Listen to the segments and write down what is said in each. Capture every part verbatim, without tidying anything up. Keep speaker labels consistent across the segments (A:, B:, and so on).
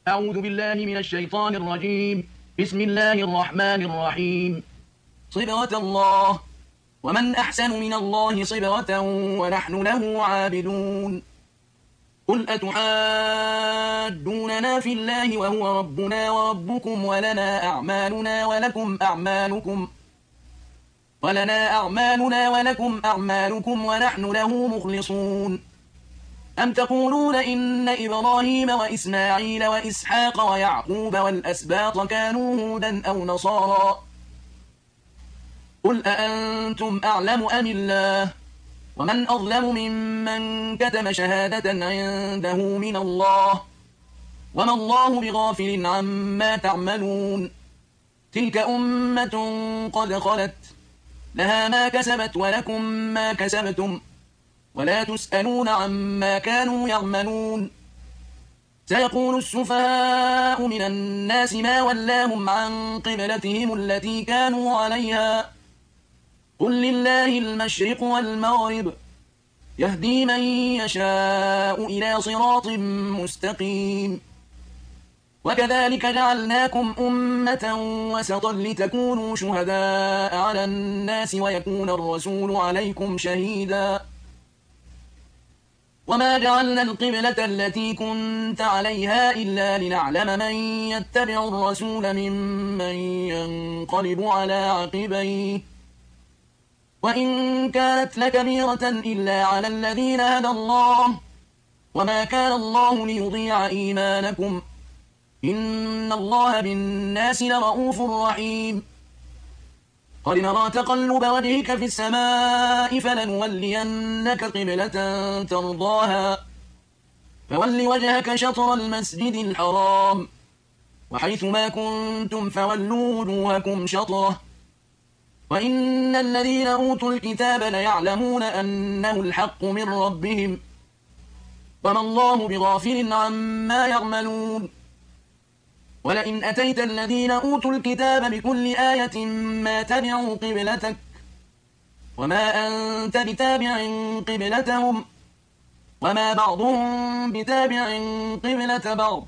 A: أعوذ بالله من الشيطان الرجيم. بسم الله الرحمن الرحيم. صبغة الله، ومن أحسن من الله صبغة ونحن له عابدون. قل أتحاجوننا في الله وهو ربنا وربكم ولنا أعمالنا ولكم أعمالكم ولنا أعمالنا ولكم أعمالكم ونحن له مخلصون. أم تقولون إن إبراهيم وإسماعيل وإسحاق ويعقوب والأسباط كانوا هودا أو نصارى؟ قل أأنتم أعلم أم الله؟ ومن أظلم ممن كتم شهادة عنده من الله، وما الله بغافل عما تعملون. تلك أمة قد خلت، لها ما كسبت ولكم ما كسبتم، ولا تسألون عما كانوا يعملون. سيقول السفهاء من الناس ما ولاهم عن قبلتهم التي كانوا عليها، قل لله المشرق والمغرب، يهدي من يشاء إلى صراط مستقيم. وكذلك جعلناكم أمة وسطا لتكونوا شهداء على الناس ويكون الرسول عليكم شهيدا. وما جعلنا القبلة التي كنت عليها إلا لنعلم من يتبع الرسول ممن ينقلب على عقبيه، وإن كانت لكبيرة إلا على الذين هدى الله، وما كان الله ليضيع إيمانكم، إن الله بالناس لرؤوف رحيم. قد نرى تقلب وجهك في السماء فلنولينك قبلة ترضاها، فول وجهك شطر المسجد الحرام، وحيث ما كنتم فولوا وجوهكم شطره، وإن الذين أوتوا الكتاب ليعلمون أنه الحق من ربهم، وما الله بغافل عما يعملون. ولئن أتيت الذين أوتوا الكتاب بكل آية ما تبعوا قبلتك، وما أنت بتابع قبلتهم، وما بعضهم بتابع قبلة بعض.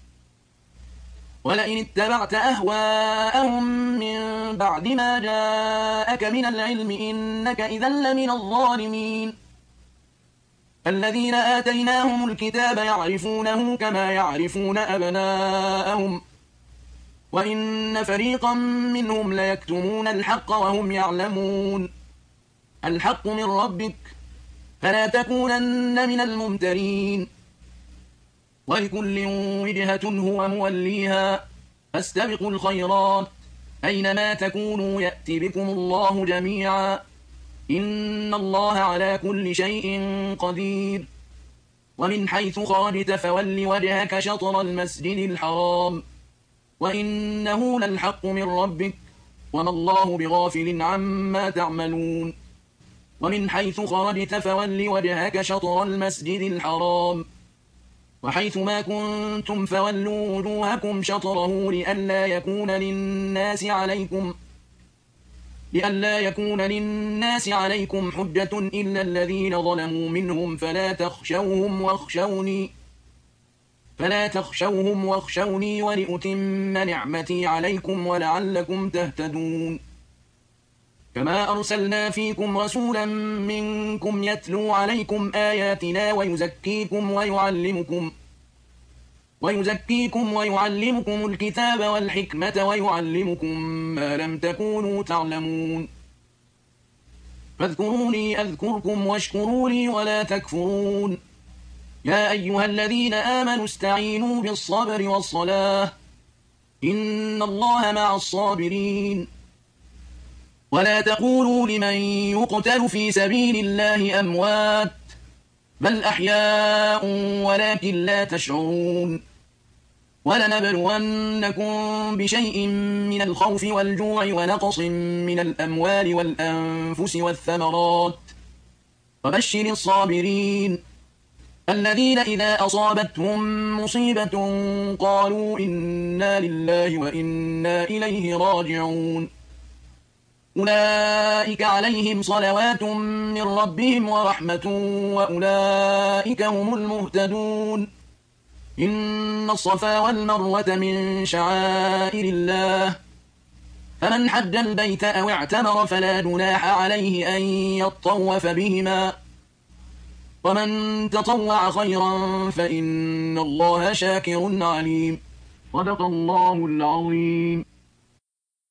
A: ولئن اتبعت أهواءهم من بعد ما جاءك من العلم إنك إذا لمن الظالمين. الذين آتيناهم الكتاب يعرفونه كما يعرفون أبناءهم، وإن فريقا منهم ليكتمون الحق وهم يعلمون. الحق من ربك، فلا تكونن من الممترين. ولكل وجهة هو موليها، فاستبقوا الخيرات، أينما تكونوا يأتي بكم الله جميعا، إن الله على كل شيء قدير. ومن حيث خرجت فول وجهك شطر المسجد الحرام، وإنه للحق من ربك، وما الله بغافل عما تعملون. ومن حيث خرجت فول وجهك شطر المسجد الحرام، وحيث ما كنتم فولوا وجوهكم شطره لئلا يكون للناس عليكم لئلا يكون للناس عليكم حجة إلا الذين ظلموا منهم، فلا تخشوهم واخشوني فلا تخشوهم واخشوني ولأتم نعمتي عليكم ولعلكم تهتدون. كما أرسلنا فيكم رسولا منكم يتلو عليكم آياتنا ويزكيكم ويعلمكم ويزكيكم ويعلمكم الكتاب والحكمة ويعلمكم ما لم تكونوا تعلمون. فاذكروني أذكركم واشكروا لي ولا تكفرون. يا أيها الذين آمنوا استعينوا بالصبر والصلاة، إن الله مع الصابرين. ولا تقولوا لمن يقتل في سبيل الله أموات، بل أحياء ولكن لا تشعرون. ولنبلونكم بشيء من الخوف والجوع ونقص من الأموال والأنفس والثمرات، وبشر الصابرين الذين إذا أصابتهم مصيبة قالوا إنا لله وإنا إليه راجعون. أولئك عليهم صلوات من ربهم ورحمة وأولئك هم المهتدون. إن الصفا والمروة من شعائر الله، فمن حج البيت أو اعتمر فلا جناح عليه أن يطوف بهما، ومن تطوع خيرا فإن الله شاكر عليم. صدق الله العظيم.